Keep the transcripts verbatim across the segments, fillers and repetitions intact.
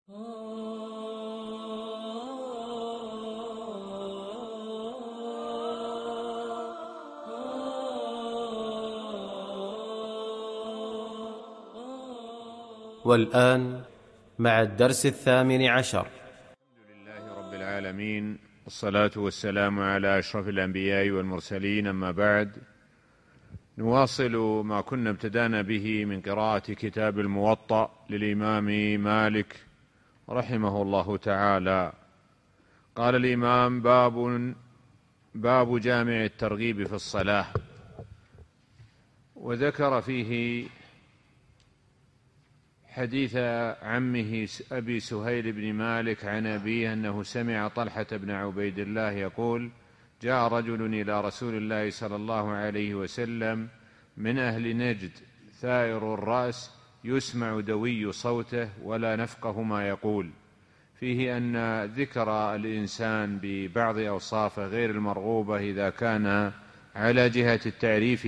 والآن مع الدرس الثامن عشر. الحمد لله رب العالمين، والصلاة والسلام على أشرف الأنبياء والمرسلين، أما بعد، نواصل ما كنا ابتدانا به من قراءة كتاب الموطأ للإمام مالك رحمه الله تعالى. قال الإمام: باب باب جامع الترغيب في الصلاة. وذكر فيه حديث عمه أبي سهيل بن مالك عن أبيه أنه سمع طلحة بن عبيد الله يقول: جاء رجل إلى رسول الله صلى الله عليه وسلم من أهل نجد ثائر الرأس يسمع دوي صوته ولا نفقه ما يقول، فيه أن ذكر الإنسان ببعض أوصافه غير المرغوبة إذا كان على جهة التعريف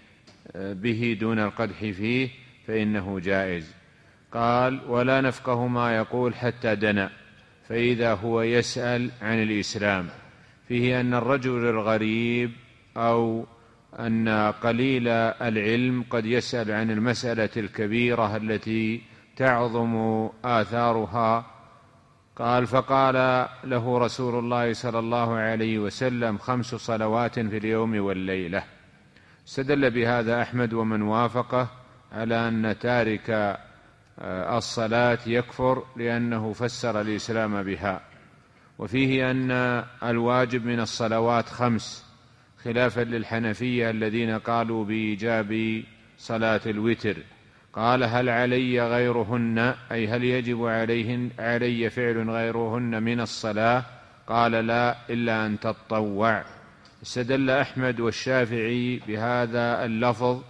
به دون القدح فيه فإنه جائز. قال: ولا نفقه ما يقول حتى دنا، فإذا هو يسأل عن الإسلام، فيه أن الرجل الغريب أو أن قليل العلم قد يسأل عن المسألة الكبيرة التي تعظم آثارها. قال: فقال له رسول الله صلى الله عليه وسلم: خمس صلوات في اليوم والليلة. استدل بهذا أحمد ومن وافقه على أن تارك الصلاة يكفر لأنه فسر الإسلام بها. وفيه أن الواجب من الصلوات خمس، خلافا للحنفية الذين قالوا بإيجاب صلاة الوتر. قال: هل علي غيرهن، أي هل يجب عليهن علي فعل غيرهن من الصلاة؟ قال: لا، إلا أن تطوع. استدل أحمد والشافعي بهذا اللفظ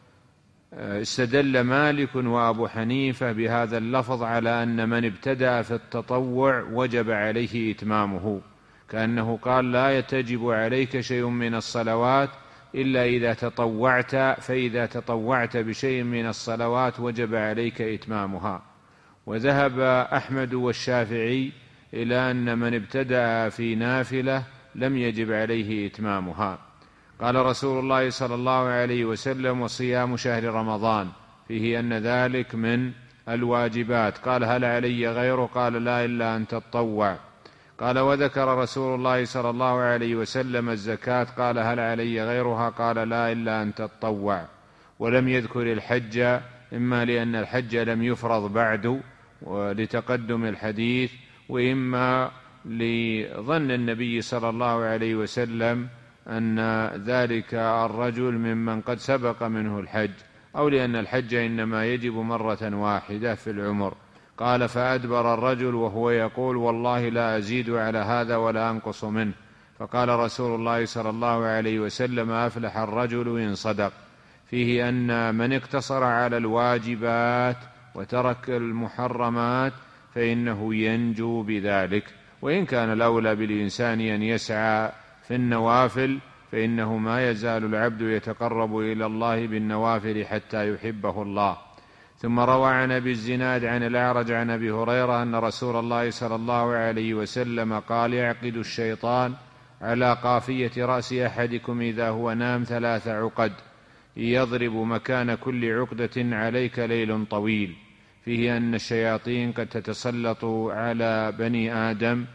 استدل مالك وأبو حنيفة بهذا اللفظ على أن من ابتدأ في التطوع وجب عليه إتمامه، كأنه قال: لا يتجب عليك شيء من الصلوات إلا إذا تطوعت، فإذا تطوعت بشيء من الصلوات وجب عليك إتمامها. وذهب أحمد والشافعي إلى أن من ابتدأ في نافلة لم يجب عليه إتمامها. قال رسول الله صلى الله عليه وسلم: وصيام شهر رمضان، فيه أن ذلك من الواجبات. قال: هل علي غيره؟ قال: لا، إلا أن تطوع. قال: وذكر رسول الله صلى الله عليه وسلم الزكاة. قال: هل علي غيرها؟ قال: لا، إلا أن تطوع. ولم يذكر الحج، إما لأن الحج لم يفرض بعد ولتقدم الحديث، وإما لظن النبي صلى الله عليه وسلم أن ذلك الرجل ممن قد سبق منه الحج، أو لأن الحج إنما يجب مرة واحدة في العمر. قال: فأدبر الرجل وهو يقول: والله لا أزيد على هذا ولا أنقص منه. فقال رسول الله صلى الله عليه وسلم: أفلح الرجل إن صدق. فيه أن من اقتصر على الواجبات وترك المحرمات فإنه ينجو بذلك. وإن كان الأولى بالإنسان أن يسعى في النوافل، فإنه ما يزال العبد يتقرب إلى الله بالنوافل حتى يحبه الله. ثم روى عن أبي الزناد عن الأعرج عن أبي هريرة أن رسول الله صلى الله عليه وسلم قال: يعقد الشيطان على قافية رأس أحدكم إذا هو نام ثلاث عقد، يضرب مكان كل عقدة عليك ليل طويل. فيه أن الشياطين قد تتسلط على بني آدم.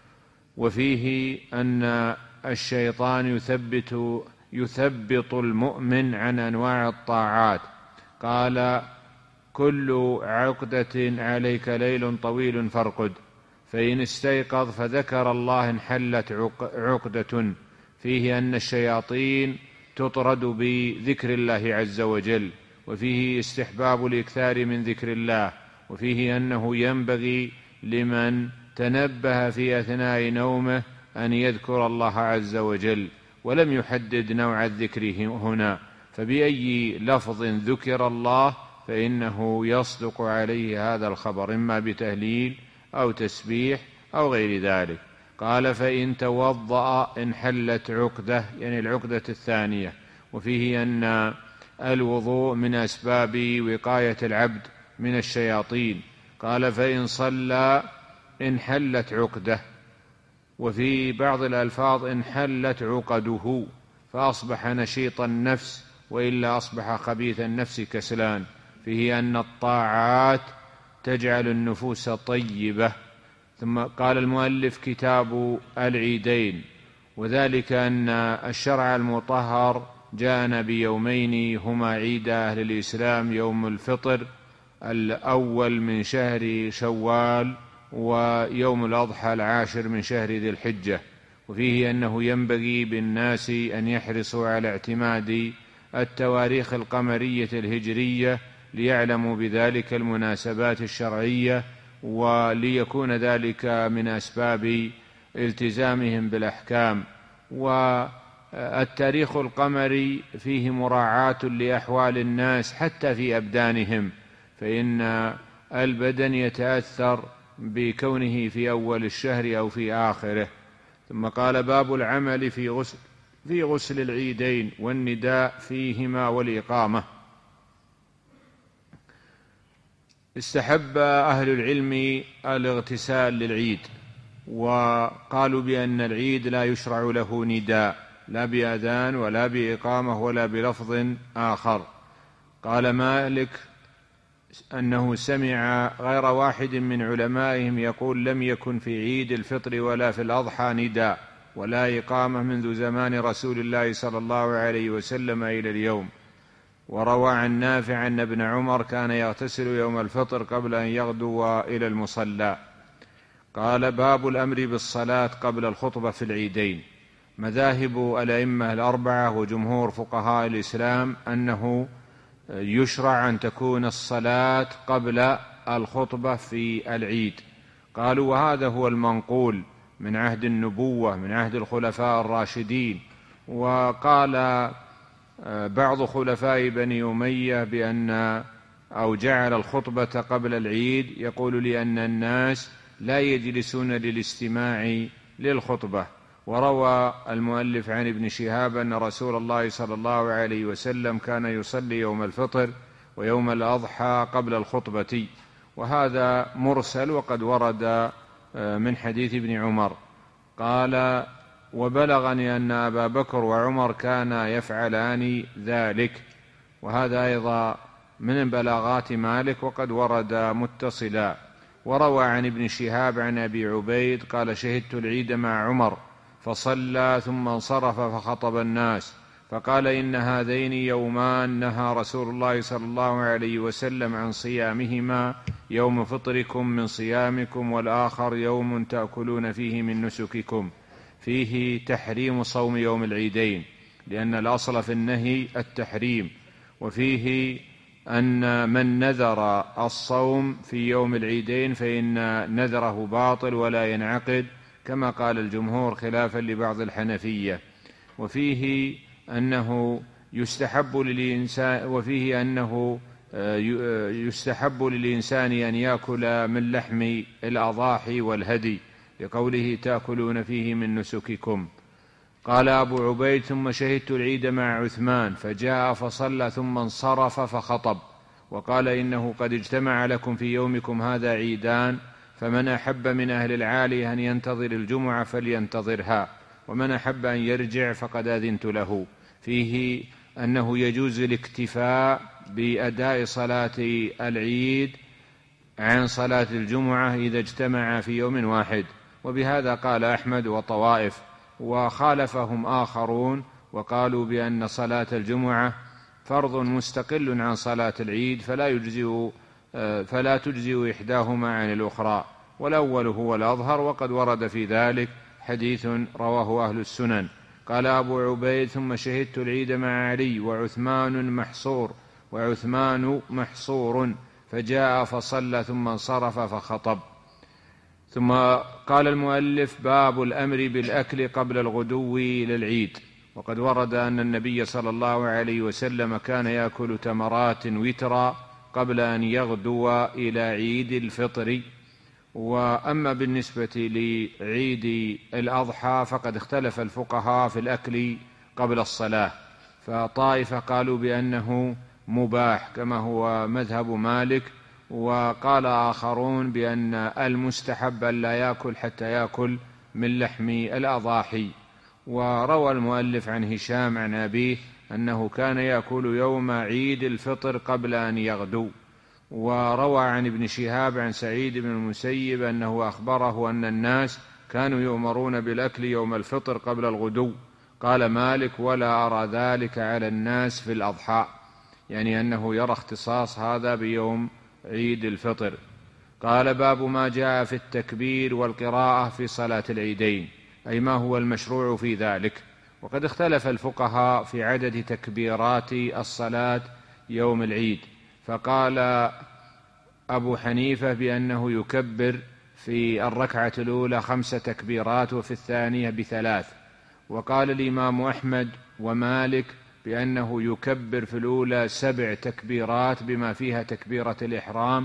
وفيه أن الشيطان يثبت يثبط المؤمن عن أنواع الطاعات. قال: كل عقدة عليك ليل طويل فارقد، فإن استيقظ فذكر الله انحلت عقدة. فيه أن الشياطين تطرد بذكر الله عز وجل. وفيه استحباب الإكثار من ذكر الله. وفيه أنه ينبغي لمن تنبه في أثناء نومه أن يذكر الله عز وجل، ولم يحدد نوع الذكر هنا، فبأي لفظ ذكر الله فإنه يصدق عليه هذا الخبر، إما بتهليل أو تسبيح أو غير ذلك. قال: فإن توضأ انحلت عقدة، يعني العقدة الثانية. وفيه أن الوضوء من أسباب وقاية العبد من الشياطين. قال فإن صلى انحلت عقده، وفي بعض الألفاظ انحلت عقده فأصبح نشيط النفس، وإلا أصبح خبيث النفس كسلان. فيه أن الطاعات تجعل النفوس طيبة. ثم قال المؤلف كتاب العيدين، وذلك أن الشرع المطهر جاءنا بيومين هما عيد أهل الإسلام، يوم الفطر الأول من شهر شوال، ويوم الأضحى العاشر من شهر ذي الحجة. وفيه أنه ينبغي بالناس أن يحرصوا على اعتماد التواريخ القمرية الهجرية ليعلموا بذلك المناسبات الشرعية، وليكون ذلك من أسباب التزامهم بالأحكام. والتاريخ القمري فيه مراعاة لأحوال الناس حتى في أبدانهم، فإن البدن يتأثر بكونه في أول الشهر أو في آخره. ثم قال باب العمل في غسل, في غسل العيدين والنداء فيهما والإقامة. استحب أهل العلم الاغتسال للعيد، وقالوا بأن العيد لا يشرع له نداء، لا بأذان ولا بإقامة ولا بلفظ آخر. قال مالك أنه سمع غير واحد من علمائهم يقول لم يكن في عيد الفطر ولا في الأضحى نداء ولا إقامة منذ زمان رسول الله صلى الله عليه وسلم إلى اليوم. وروى عن نافع أن ابن عمر كان يغتسل يوم الفطر قبل أن يغدو إلى المصلى. قال باب الأمر بالصلاة قبل الخطبة في العيدين. مذاهب الأئمة الأربعة وجمهور فقهاء الإسلام أنه يشرع أن تكون الصلاة قبل الخطبة في العيد. قالوا وهذا هو المنقول من عهد النبوة، من عهد الخلفاء الراشدين. وقال بعض خلفاء بني أمية بأن أو جعل الخطبة قبل العيد، يقول لأن الناس لا يجلسون للاستماع للخطبة. وروى المؤلف عن ابن شهاب أن رسول الله صلى الله عليه وسلم كان يصلي يوم الفطر ويوم الأضحى قبل الخطبة، وهذا مرسل وقد ورد من حديث ابن عمر. قال وبلغني أن أبا بكر وعمر كانا يفعلان ذلك، وهذا أيضا من بلاغات مالك وقد ورد متصلا. وروى عن ابن شهاب عن أبي عبيد قال شهدت العيد مع عمر فصلى ثم انصرف فخطب الناس فقال إن هذين يومان نهى رسول الله صلى الله عليه وسلم عن صيامهما، يوم فطركم من صيامكم والآخر يوم تأكلون فيه من نسككم. فيه تحريم صوم يوم العيدين لأن الأصل في النهي التحريم. وفيه أن من نذر الصوم في يوم العيدين فإن نذره باطل ولا ينعقد كما قال الجمهور خلافا لبعض الحنفية. وفيه أنه يستحب للإنسان وفيه أنه يستحب للإنسان أن يأكل من لحم الأضاحي والهدي لقوله تأكلون فيه من نسككم. قال أبو عبيد ثم شهدت العيد مع عثمان فجاء فصلى ثم انصرف فخطب وقال إنه قد اجتمع لكم في يومكم هذا عيدان، فمن أحب من أهل العالي أن ينتظر الجمعة فلينتظرها، ومن أحب أن يرجع فقد أذنت له. فيه أنه يجوز الاكتفاء بأداء صلاة العيد عن صلاة الجمعة إذا اجتمع في يوم واحد، وبهذا قال أحمد وطوائف، وخالفهم آخرون وقالوا بأن صلاة الجمعة فرض مستقل عن صلاة العيد فلا يجزئ فلا تجزئ إحداهما عن الأخرى، والأول هو الأظهر وقد ورد في ذلك حديث رواه أهل السنن. قال أبو عبيد ثم شهدت العيد مع علي وعثمان محصور وعثمان محصور فجاء فصلى ثم انصرف فخطب. ثم قال المؤلف باب الأمر بالأكل قبل الغدو للعيد. وقد ورد أن النبي صلى الله عليه وسلم كان يأكل تمرات وترا قبل أن يغدو إلى عيد الفطر. وأما بالنسبة لعيد الأضحى فقد اختلف الفقهاء في الأكل قبل الصلاة، فطائفة قالوا بأنه مباح كما هو مذهب مالك، وقال آخرون بأن المستحب أن لا يأكل حتى يأكل من لحم الأضاحي. وروى المؤلف عن هشام عن أبيه أنه كان يأكل يوم عيد الفطر قبل أن يغدو. وروى عن ابن شهاب عن سعيد بن المسيب أنه أخبره أن الناس كانوا يؤمرون بالأكل يوم الفطر قبل الغدو. قال مالك: ولا أرى ذلك على الناس في الأضحى، يعني أنه يرى اختصاص هذا بيوم عيد الفطر. قال: باب ما جاء في التكبير والقراءة في صلاة العيدين، أي ما هو المشروع في ذلك. وقد اختلف الفقهاء في عدد تكبيرات الصلاة يوم العيد، فقال أبو حنيفة بأنه يكبر في الركعة الأولى خمس تكبيرات وفي الثانية بثلاث. وقال الإمام أحمد ومالك بأنه يكبر في الأولى سبع تكبيرات بما فيها تكبيرة الإحرام،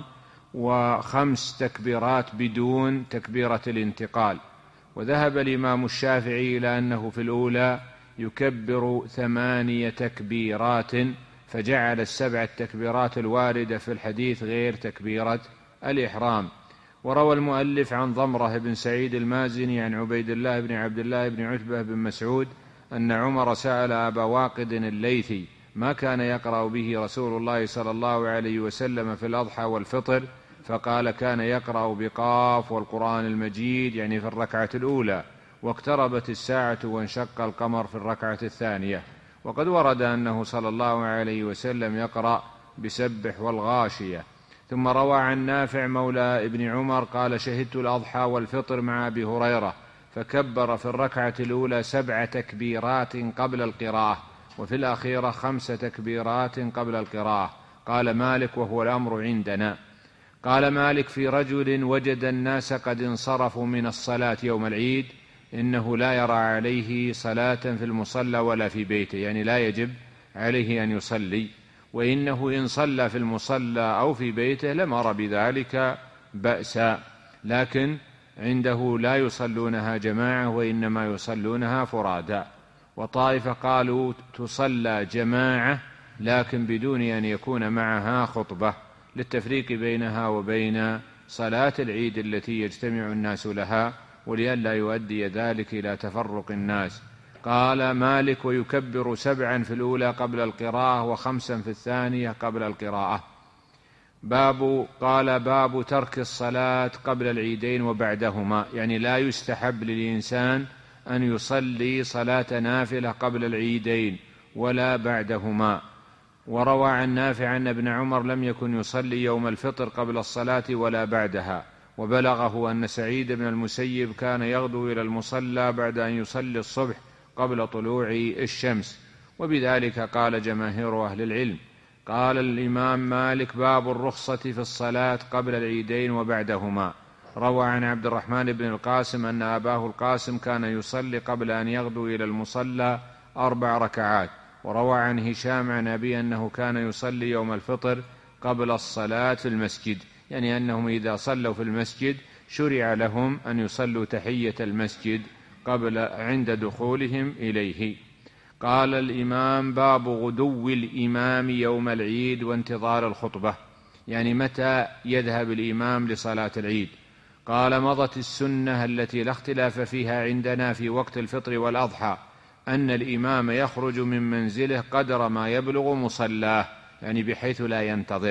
وخمس تكبيرات بدون تكبيرة الانتقال. وذهب الإمام الشافعي إلى أنه في الأولى يكبر ثمانية تكبيرات، فجعل السبع التكبيرات الواردة في الحديث غير تكبيرة الإحرام. وروى المؤلف عن ضمرة بن سعيد المازني عن عبيد الله بن عبد الله بن عتبة بن مسعود أن عمر سأل أبا واقد الليثي ما كان يقرأ به رسول الله صلى الله عليه وسلم في الأضحى والفطر، فقال: كان يقرأ بقاف والقرآن المجيد، يعني في الركعة الأولى، واقتربت الساعة وانشق القمر في الركعة الثانية. وقد ورد أنه صلى الله عليه وسلم يقرأ بسبح والغاشية. ثم روى عن نافع مولى ابن عمر قال: شهدت الأضحى والفطر مع أبي هريرة فكبر في الركعة الأولى سبع تكبيرات قبل القراءة، وفي الأخيرة خمس تكبيرات قبل القراءة. قال مالك: وهو الأمر عندنا. قال مالك: في رجل وجد الناس قد انصرفوا من الصلاة يوم العيد، إنه لا يرى عليه صلاة في المصلى ولا في بيته، يعني لا يجب عليه أن يصلي، وإنه إن صلى في المصلى أو في بيته لم أر بذلك بأسا، لكن عنده لا يصلونها جماعة وإنما يصلونها فرادا. وطائفة قالوا تصلى جماعة لكن بدون أن يكون معها خطبة، للتفريق بينها وبين صلاة العيد التي يجتمع الناس لها، ولئلا يؤدي ذلك إلى تفرق الناس. قال مالك: ويكبر سبعا في الأولى قبل القراءة وخمسا في الثانية قبل القراءة. باب قال باب ترك الصلاة قبل العيدين وبعدهما، يعني لا يستحب للإنسان أن يصلي صلاة نافلة قبل العيدين ولا بعدهما. وروى عن نافع أن ابن عمر لم يكن يصلي يوم الفطر قبل الصلاة ولا بعدها. وبلغه أن سعيد بن المسيب كان يغدو إلى المصلى بعد أن يصلي الصبح قبل طلوع الشمس، وبذلك قال جماهير أهل العلم. قال الإمام مالك: باب الرخصة في الصلاة قبل العيدين وبعدهما. روى عن عبد الرحمن بن القاسم أن أباه القاسم كان يصلي قبل أن يغدو إلى المصلى أربع ركعات. وروى عن هشام عن أبي أنه كان يصلي يوم الفطر قبل الصلاة في المسجد، يعني أنهم إذا صلوا في المسجد شرع لهم أن يصلوا تحية المسجد قبل عند دخولهم إليه. قال الإمام: باب غدو الإمام يوم العيد وانتظار الخطبة، يعني متى يذهب الإمام لصلاة العيد. قال: مضت السنة التي لا اختلاف فيها عندنا في وقت الفطر والأضحى أن الإمام يخرج من منزله قدر ما يبلغ مصلاه، يعني بحيث لا ينتظر،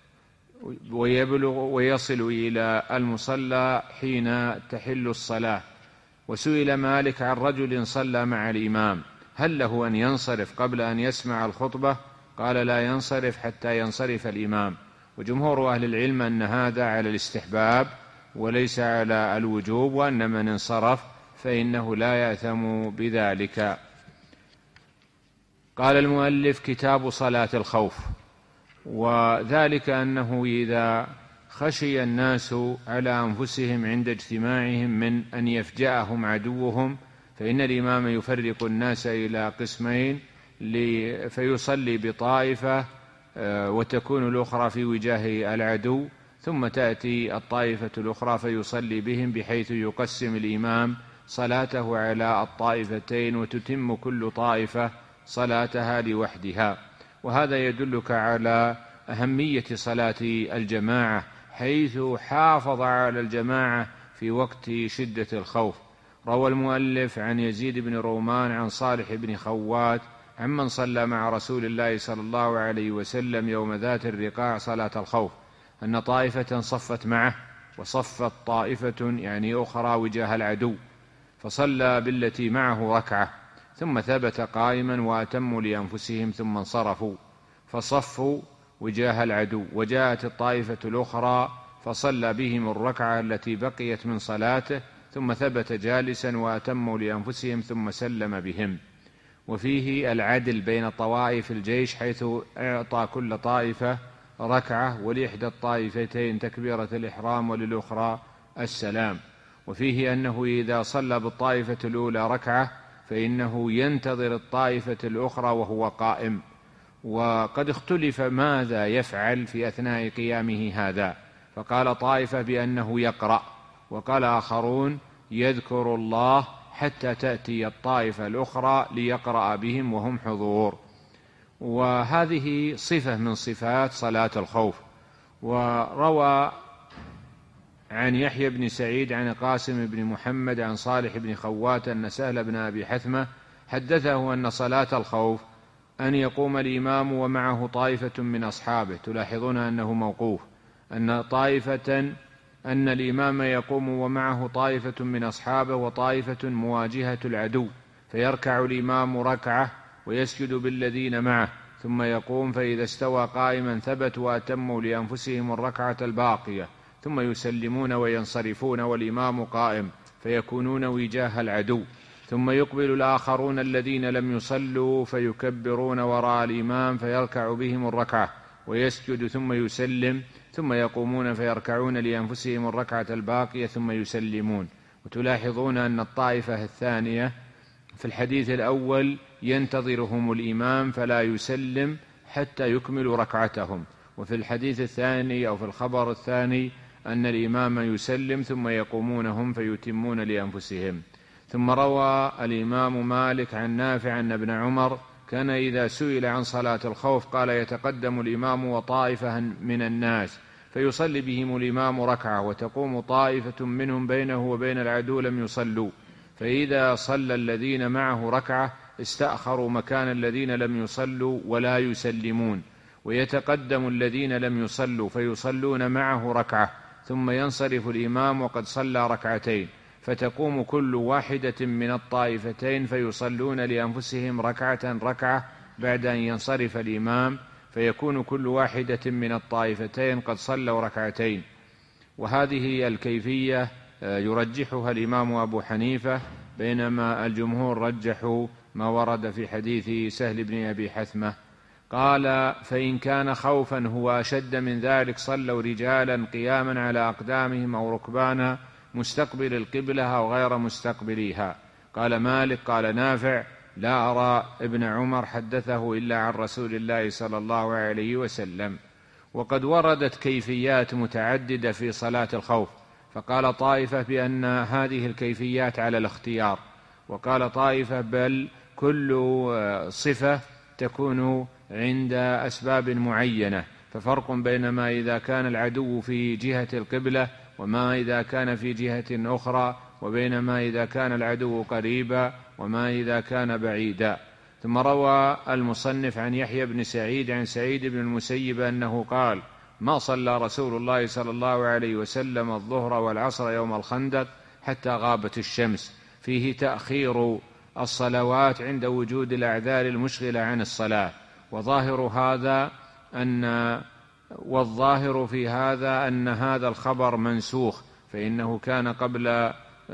ويبلغ ويصل إلى المصلى حين تحل الصلاة. وسئل مالك عن رجل صلى مع الإمام هل له أن ينصرف قبل أن يسمع الخطبة؟ قال: لا ينصرف حتى ينصرف الإمام. وجمهور أهل العلم أن هذا على الاستحباب وليس على الوجوب، وأن من انصرف فإنه لا يأثم بذلك. قال المؤلف: كتاب صلاة الخوف. وذلك أنه إذا خشي الناس على أنفسهم عند اجتماعهم من أن يفجأهم عدوهم، فإن الإمام يفرق الناس إلى قسمين، فيصلي بطائفة وتكون الأخرى في وجاه العدو، ثم تأتي الطائفة الأخرى فيصلي بهم، بحيث يقسم الإمام صلاته على الطائفتين وتتم كل طائفة صلاتها لوحدها. وهذا يدلك على أهمية صلاة الجماعة، حيث حافظ على الجماعة في وقت شدة الخوف. روى المؤلف عن يزيد بن رومان عن صالح بن خوات عمن صلى مع رسول الله صلى الله عليه وسلم يوم ذات الرقاع صلاة الخوف أن طائفة صفت معه وصفت طائفة يعني أخرى وجاه العدو، فصلى بالتي معه ركعة ثم ثبت قائما وأتموا لأنفسهم ثم انصرفوا فصفوا وجاه العدو، وجاءت الطائفة الأخرى فصلى بهم الركعة التي بقيت من صلاته ثم ثبت جالسا وأتموا لأنفسهم ثم سلم بهم. وفيه العدل بين طوائف الجيش، حيث أعطى كل طائفة ركعة ولإحدى الطائفتين تكبيرة الإحرام وللأخرى السلام. وفيه أنه إذا صلى بالطائفة الأولى ركعة فإنه ينتظر الطائفة الأخرى وهو قائم، وقد اختلف ماذا يفعل في أثناء قيامه هذا، فقال طائفة بأنه يقرأ، وقال آخرون يذكر الله حتى تأتي الطائفة الأخرى ليقرأ بهم وهم حضور. وهذه صفة من صفات صلاة الخوف. وروى عن يحيى بن سعيد عن قاسم بن محمد عن صالح بن خوات أن سهل بن أبي حثمة حدثه أن صلاة الخوف أن يقوم الإمام ومعه طائفة من أصحابه، تلاحظون أنه موقوف، أن طائفة أن الإمام يقوم ومعه طائفة من أصحابه وطائفة مواجهة العدو، فيركع الإمام ركعة ويسجد بالذين معه ثم يقوم، فإذا استوى قائما ثبت وأتموا لأنفسهم الركعة الباقية ثم يسلمون وينصرفون والإمام قائم فيكونون وجاه العدو، ثم يقبل الآخرون الذين لم يصلوا فيكبرون وراء الإمام فيركع بهم الركعة ويسجد ثم يسلم ثم يقومون فيركعون لأنفسهم الركعة الباقية ثم يسلمون. وتلاحظون أن الطائفة الثانية في الحديث الأول ينتظرهم الإمام فلا يسلم حتى يكملوا ركعتهم، وفي الحديث الثاني أو في الخبر الثاني أن الإمام يسلم ثم يقومون هم فيتمون لأنفسهم. ثم روى الإمام مالك عن نافع أن ابن عمر كان إذا سئل عن صلاة الخوف قال يتقدم الإمام وطائفة من الناس فيصلي بهم الإمام ركعة وتقوم طائفة منهم بينه وبين العدو لم يصلوا، فإذا صلى الذين معه ركعة استأخروا مكان الذين لم يصلوا ولا يسلمون، ويتقدم الذين لم يصلوا فيصلون معه ركعة ثم ينصرف الإمام وقد صلى ركعتين، فتقوم كل واحدة من الطائفتين فيصلون لأنفسهم ركعة ركعة بعد أن ينصرف الإمام، فيكون كل واحدة من الطائفتين قد صلوا ركعتين. وهذه الكيفية يرجحها الإمام أبو حنيفة، بينما الجمهور رجحوا ما ورد في حديث سهل بن أبي حثمة. قال فإن كان خوفا هو أشد من ذلك صلوا رجالا قياما على أقدامهم أو ركبانا مستقبل القبلة أو غير مستقبليها. قال مالك قال نافع لا أرى ابن عمر حدثه إلا عن رسول الله صلى الله عليه وسلم. وقد وردت كيفيات متعددة في صلاة الخوف، فقال طائفة بأن هذه الكيفيات على الاختيار، وقال طائفة بل كل صفة تكون عند أسباب معينة، ففرق بين ما إذا كان العدو في جهة القبلة وما إذا كان في جهة أخرى، وبين ما إذا كان العدو قريبا وما إذا كان بعيدا. ثم روى المصنف عن يحيى بن سعيد عن سعيد بن المسيب أنه قال ما صلى رسول الله صلى الله عليه وسلم الظهر والعصر يوم الخندق حتى غابت الشمس، فيه تأخير الصلوات عند وجود الأعذار المشغلة عن الصلاة. وظاهر هذا أن والظاهر في هذا أن هذا الخبر منسوخ، فإنه كان قبل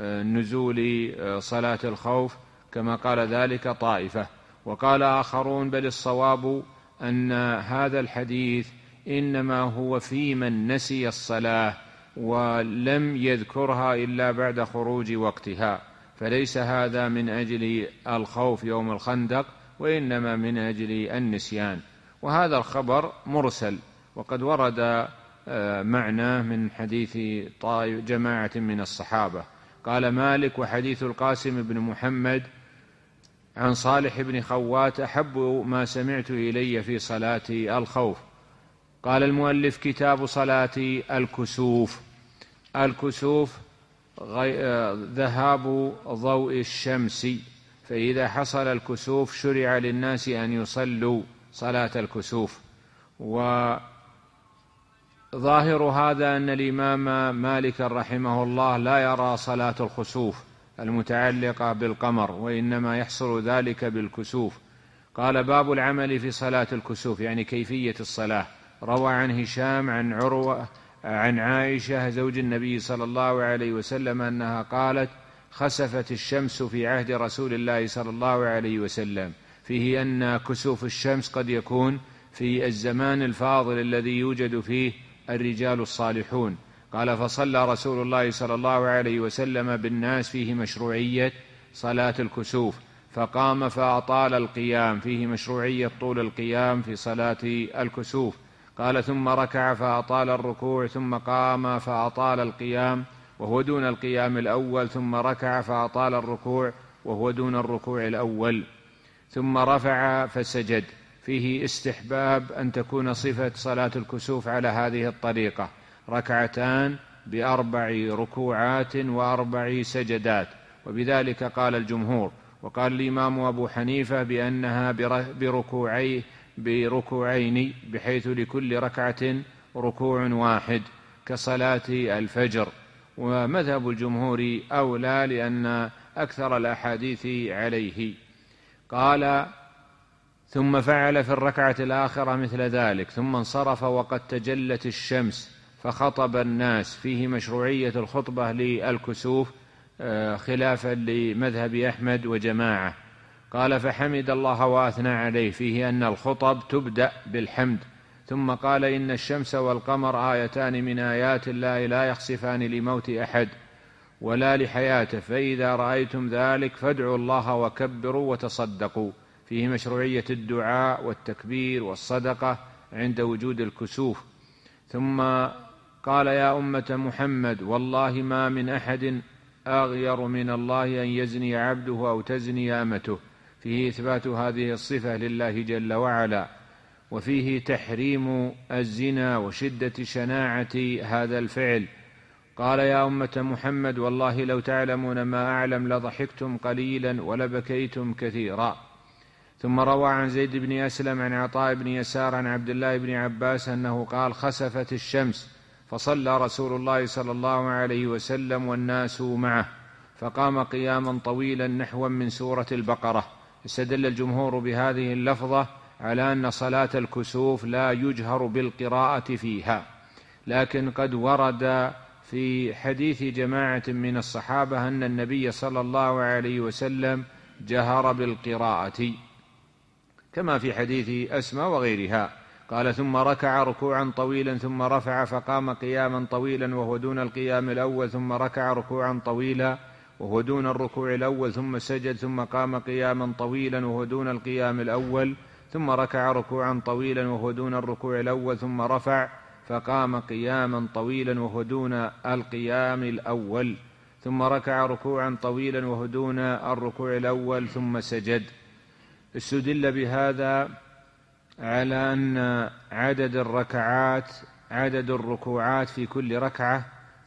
نزول صلاة الخوف كما قال ذلك طائفة. وقال آخرون بل الصواب أن هذا الحديث إنما هو في من نسي الصلاة ولم يذكرها إلا بعد خروج وقتها، فليس هذا من أجل الخوف يوم الخندق وإنما من أجل النسيان. وهذا الخبر مرسل، وقد ورد معناه من حديث جماعة من الصحابة. قال مالك وحديث القاسم بن محمد عن صالح بن خوات أحب ما سمعت إلي في صلاة الخوف. قال المؤلف: كتاب صلاة الكسوف. الكسوف ذهاب ضوء الشمس، فإذا حصل الكسوف شرع للناس أن يصلوا صلاة الكسوف. وظاهر هذا أن الإمام مالك رحمه الله لا يرى صلاة الخسوف المتعلقة بالقمر، وإنما يحصل ذلك بالكسوف. قال: باب العمل في صلاة الكسوف، يعني كيفية الصلاة. روى عن هشام عن عروة عن عائشة زوج النبي صلى الله عليه وسلم أنها قالت: خسفت الشمس في عهد رسول الله صلى الله عليه وسلم، فيه أن كسوف الشمس قد يكون في الزمان الفاضل الذي يوجد فيه الرجال الصالحون. قال: فصلى رسول الله صلى الله عليه وسلم بالناس فيه مشروعية صلاة الكسوف، فقام فأطال القيام، فيه مشروعية طول القيام في صلاة الكسوف. قال: ثم ركع فأطال الركوع، ثم قام فأطال القيام وهو دون القيام الأول، ثم ركع فأطال الركوع وهو دون الركوع الأول، ثم رفع فسجد. فيه استحباب أن تكون صفة صلاة الكسوف على هذه الطريقة: ركعتان بأربع ركوعات وأربع سجدات، وبذلك قال الجمهور. وقال الإمام أبو حنيفة بأنها بركوعي بركوعين، بحيث لكل ركعة ركوع واحد كصلاة الفجر. ومذهب الجمهور أولى لأن أكثر الأحاديث عليه. قال: ثم فعل في الركعة الآخرة مثل ذلك، ثم انصرف وقد تجلت الشمس فخطب الناس، فيه مشروعية الخطبة للكسوف خلافا لمذهب أحمد وجماعة. قال: فحمد الله وأثنى عليه، فيه أن الخطب تبدأ بالحمد. ثم قال: إن الشمس والقمر آيتان من آيات الله لا يخسفان لموت أحد ولا لحياته، فإذا رأيتم ذلك فادعوا الله وكبروا وتصدقوا. فيه مشروعية الدعاء والتكبير والصدقة عند وجود الكسوف. ثم قال: يا أمة محمد، والله ما من أحد أغير من الله أن يزني عبده أو تزني أمته. فيه إثبات هذه الصفة لله جل وعلا، وفيه تحريم الزنا وشدة شناعة هذا الفعل. قال: يا أمة محمد، والله لو تعلمون ما أعلم لضحكتم قليلا ولبكيتم كثيرا. ثم روى عن زيد بن أسلم عن عطاء بن يسار عن عبد الله بن عباس أنه قال: خسفت الشمس فصلى رسول الله صلى الله عليه وسلم والناس معه، فقام قياما طويلا نحوا من سورة البقرة. استدل الجمهور بهذه اللفظة على أن صلاة الكسوف لا يجهر بالقراءة فيها، لكن قد ورد في حديث جماعة من الصحابة أن النبي صلى الله عليه وسلم جهر بالقراءة، كما في حديث أسماء وغيرها. قال: ثم ركع ركوعا طويلا ثم رفع فقام قياما طويلا وهو دون القيام الأول، ثم ركع ركوعا طويلا وهو دون الركوع الأول، ثم سجد، ثم قام قياما طويلا وهو دون القيام الأول، ثم ركع ركوعا طويلا وهو دون الركوع الأول، ثم رفع فقام قياما طويلا وهو دون القيام الأول، ثم ركع ركوعا طويلا وهو دون الركوع الأول، ثم سجد. استدل بهذا على أن عدد الركعات عدد الركوعات في كل ركعة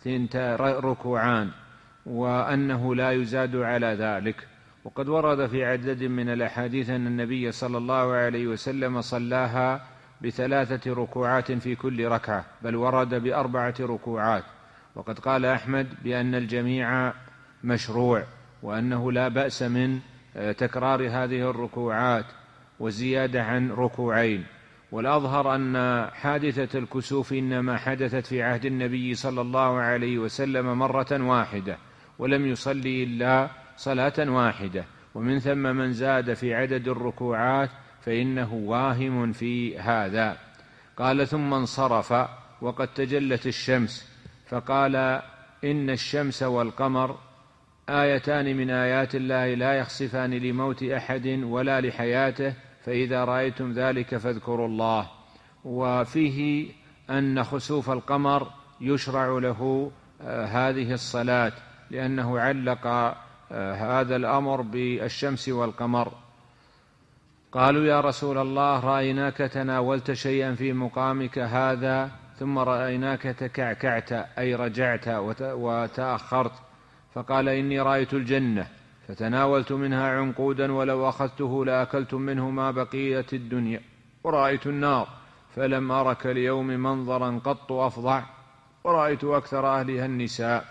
ركوعان، وأنه لا يزاد على ذلك. وقد ورد في عدد من الأحاديث أن النبي صلى الله عليه وسلم صلاها بثلاثة ركوعات في كل ركعة، بل ورد بأربعة ركوعات. وقد قال أحمد بأن الجميع مشروع، وأنه لا بأس من تكرار هذه الركوعات وزيادة عن ركوعين. والأظهر أن حادثة الكسوف إنما حدثت في عهد النبي صلى الله عليه وسلم مرة واحدة، ولم يصلي إلا صلاة واحدة، ومن ثم من زاد في عدد الركوعات فإنه واهم في هذا. قال: ثم انصرف وقد تجلت الشمس، فقال: إن الشمس والقمر آيتان من آيات الله لا يخسفان لموت أحد ولا لحياته، فإذا رأيتم ذلك فاذكروا الله. وفيه أن خسوف القمر يشرع له هذه الصلاة، لأنه علق هذا الأمر بالشمس والقمر. قالوا يا رسول الله رأيناك تناولت شيئا في مقامك هذا ثم رأيناك تكعكعت أي رجعت وتأخرت، فقال إني رأيت الجنة فتناولت منها عنقودا ولو أخذته لأكلتم منه ما بقية الدنيا، ورأيت النار فلم أرك اليوم منظرا قط أفظع، ورأيت أكثر أهلها النساء.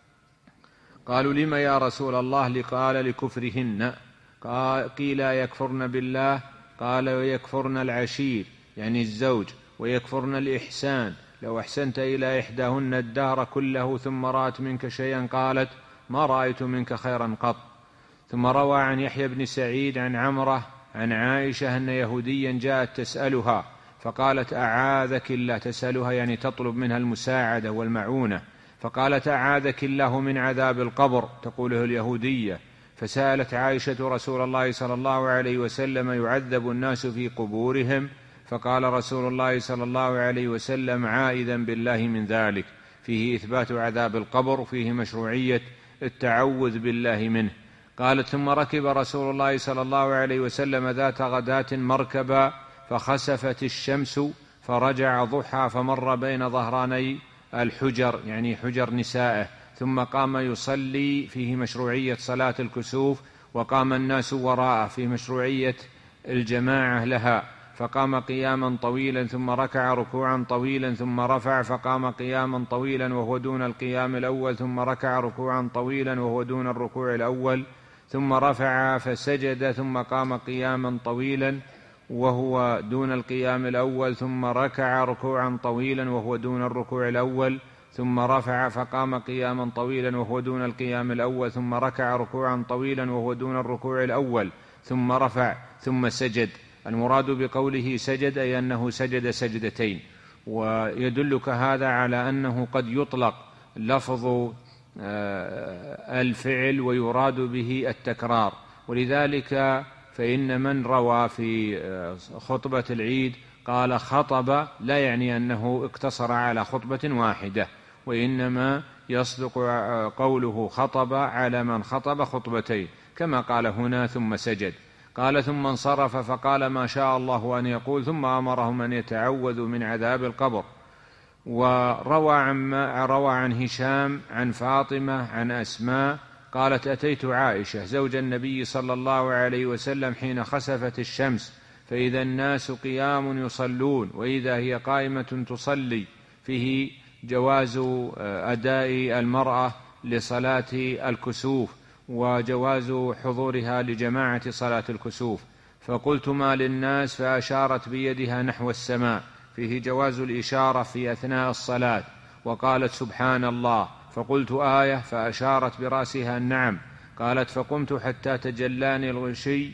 قالوا لم يا رسول الله؟ قال لكفرهن. قيل يكفرن بالله؟ قال ويكفرن العشير يعني الزوج، ويكفرن الإحسان، لو أحسنت إلى إحداهن الدهر كله ثم رأت منك شيئا قالت ما رأيت منك خيرا قط. ثم روى عن يحيى بن سعيد عن عمرة عن عائشة أن يهوديا جاءت تسألها فقالت أعاذك الله، تسألها يعني تطلب منها المساعدة والمعونة، فقالت أعاذك الله من عذاب القبر، تقوله اليهودية. فسألت عائشة رسول الله صلى الله عليه وسلم يعذب الناس في قبورهم؟ فقال رسول الله صلى الله عليه وسلم عائذا بالله من ذلك، فيه إثبات عذاب القبر وفيه مشروعية التعوذ بالله منه. قالت ثم ركب رسول الله صلى الله عليه وسلم ذات غداة مركبا فخسفت الشمس فرجع ضحى فمر بين ظهراني الحجر يعني حجر نسائه، ثم قام يصلي، فيه مشروعية صلاة الكسوف، وقام الناس وراءه، فيه مشروعية الجماعة لها، فقام قياما طويلا ثم ركع ركوعا طويلا ثم رفع فقام قياما طويلا وهو دون القيام الأول، ثم ركع ركوعا طويلا وهو دون الركوع الأول، ثم رفع فسجد ثم قام قياما طويلا وهو دون القيام الأول، ثم ركع ركوعا طويلا وهو دون الركوع الأول، ثم رفع فقام قياما طويلا وهو دون القيام الأول، ثم ركع ركوعا طويلا وهو دون الركوع الأول، ثم رفع ثم سجد. المراد بقوله سجد أي أنه سجد سجدتين، ويدلك هذا على أنه قد يطلق لفظ الفعل ويراد به التكرار، ولذلك فإن من روى في خطبة العيد قال خطب لا يعني أنه اقتصر على خطبة واحدة، وإنما يصدق قوله خطب على من خطب خطبتين، كما قال هنا ثم سجد. قال ثم انصرف فقال ما شاء الله أن يقول، ثم أمرهم أن يتعوذوا من عذاب القبر. وروى عن, روى عن هشام عن فاطمة عن أسماء قالت أتيت عائشة زوج النبي صلى الله عليه وسلم حين خسفت الشمس فإذا الناس قيام يصلون وإذا هي قائمة تصلي، فيه جواز أداء المرأة لصلاة الكسوف وجواز حضورها لجماعة صلاة الكسوف. فقلت ما للناس؟ فأشارت بيدها نحو السماء، فيه جواز الإشارة في أثناء الصلاة. وقالت سبحان الله، فقلت آية؟ فأشارت برأسها النعم. قالت فقمت حتى تجلاني الغشي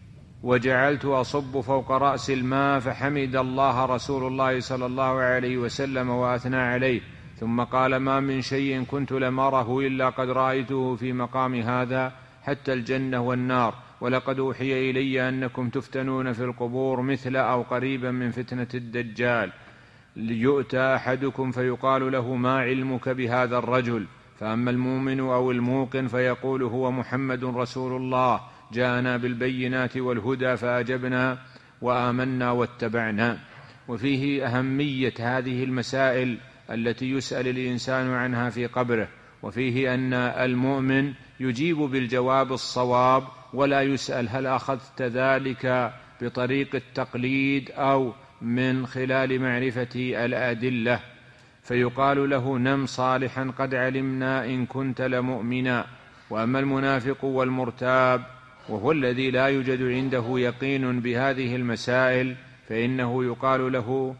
وجعلت أصب فوق رأس الماء فحمد الله رسول الله صلى الله عليه وسلم وأثنى عليه، ثم قال ما من شيء كنت لم أره إلا قد رأيته في مقام هذا حتى الجنة والنار، ولقد أوحي إلي أنكم تفتنون في القبور مثل أو قريبا من فتنة الدجال، ليؤتى أحدكم فيقال له ما علمك بهذا الرجل، فأما المؤمن أو الموقن فيقول هو محمد رسول الله جاءنا بالبينات والهدى فأجبنا وآمنا واتبعنا. وفيه أهمية هذه المسائل التي يسأل الإنسان عنها في قبره، وفيه أن المؤمن يجيب بالجواب الصواب ولا يسأل هل أخذت ذلك بطريق التقليد أو من خلال معرفة الأدلة، فيقال له نم صالحا قد علمنا إن كنت لمؤمنا. وأما المنافق والمرتاب وهو الذي لا يوجد عنده يقين بهذه المسائل فإنه يقال له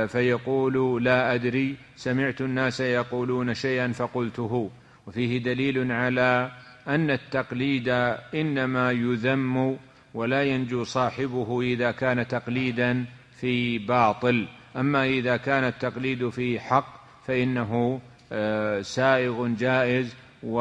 فيقول لا أدري سمعت الناس يقولون شيئا فقلته. وفيه دليل على أن التقليد إنما يذم ولا ينجو صاحبه إذا كان تقليدا في باطل، أما إذا كان التقليد في حق فإنه سائغ جائز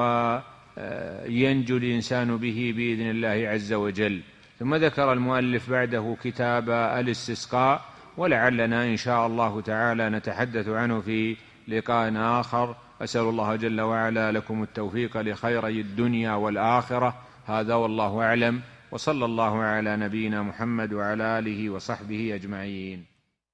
وينجو الإنسان به بإذن الله عز وجل. ثم ذكر المؤلف بعده كتاب الاستسقاء، ولعلنا إن شاء الله تعالى نتحدث عنه في لقاء آخر. أسأل الله جل وعلا لكم التوفيق لخيري الدنيا والآخرة. هذا والله أعلم، وصلى الله على نبينا محمد وعلى آله وصحبه أجمعين.